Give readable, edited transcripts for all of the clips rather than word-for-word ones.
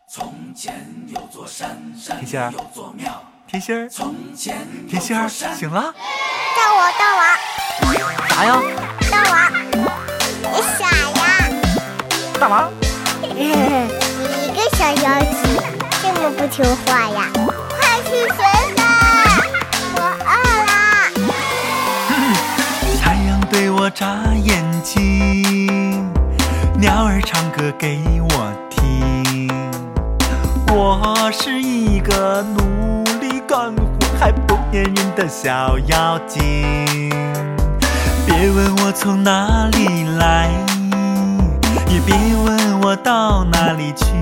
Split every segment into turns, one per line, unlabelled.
从前有座山，山里
甜心儿
有座庙。
甜心儿，
从前
甜心儿，醒了？
到我，
啥呀？
到我，你傻呀？
大王？
你一个小妖精，这么不听话呀？快去学吧，我饿了。
太阳对我眨眼睛，鸟儿唱歌给我听。我是一个努力干活还不粘人的小妖精。别问我从哪里来，也别问我到哪里去。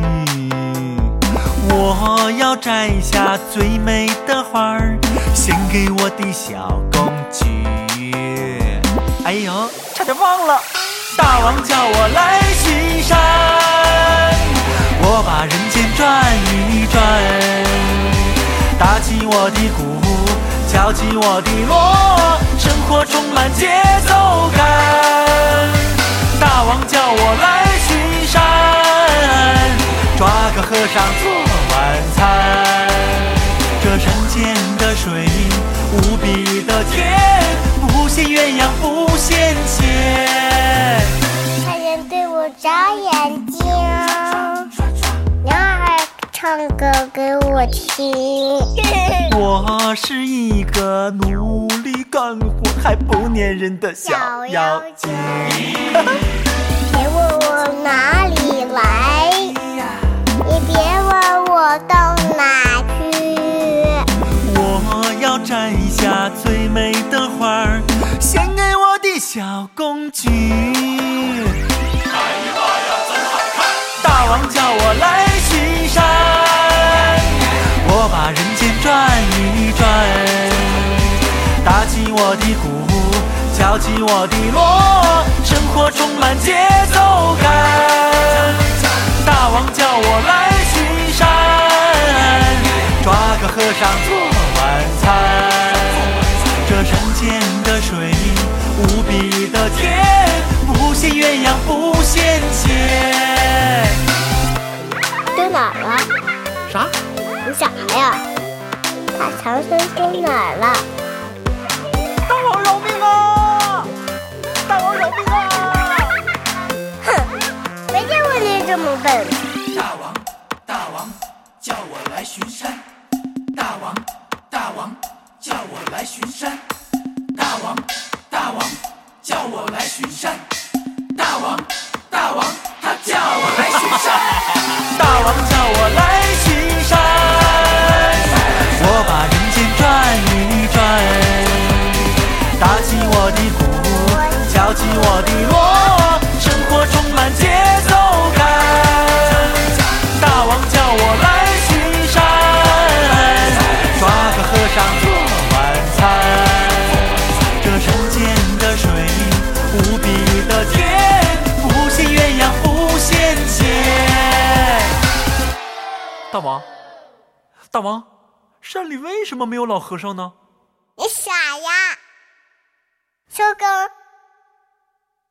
我要摘下最美的花儿，献给我的小公举。哎呦，差点忘了，大王叫我来巡山，我把人间转一转，打起我的鼓，敲起我的锣，生活充满节奏感。大王叫我来巡山，抓个和尚做晚餐。这山间的水无比的甜，不羡鸳鸯不羡仙。
太阳对我眨眼睛，鸟儿唱歌给我听。
我是一个努力干活还不粘人的小妖精。
别问我哪里来，也别问我到哪去。
我要摘下最美的花儿，献给我的小公举。
哎呀妈呀，真好看！
大王叫我来巡山，我把人间转一转，打起我的鼓，敲起我的锣，生活充满节奏感。大王叫我来巡山，抓个和尚做晚餐。这山间的水无比的甜，不羡鸳鸯不羡仙。
丢哪儿了？
啥？
你傻呀？把唐僧丢哪儿了？
大王饶命啊！大王饶命啊！
哼，没见过你这么笨。
大王，叫我来巡山。大王，叫我来巡山。大王，叫我来巡山。大王，他叫我来巡山。
大王叫我来巡山，我把人间转一转，打起我的鼓，敲起我的锣，生活充满节奏感。大王叫我来巡山，抓个和尚做晚餐。这山间的水无比的甜，不羡鸳鸯不羡仙。大王，山里为什么没有老和尚呢？
你傻呀？收工。